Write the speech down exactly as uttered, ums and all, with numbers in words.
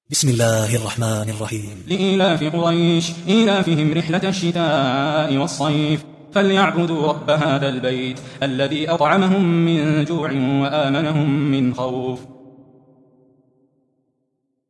بسم الله الرحمن الرحيم. لإيلاف قريش إيلافهم رحلة الشتاء والصيف فليعبدوا رب هذا البيت الذي أطعمهم من جوع وآمنهم من خوف.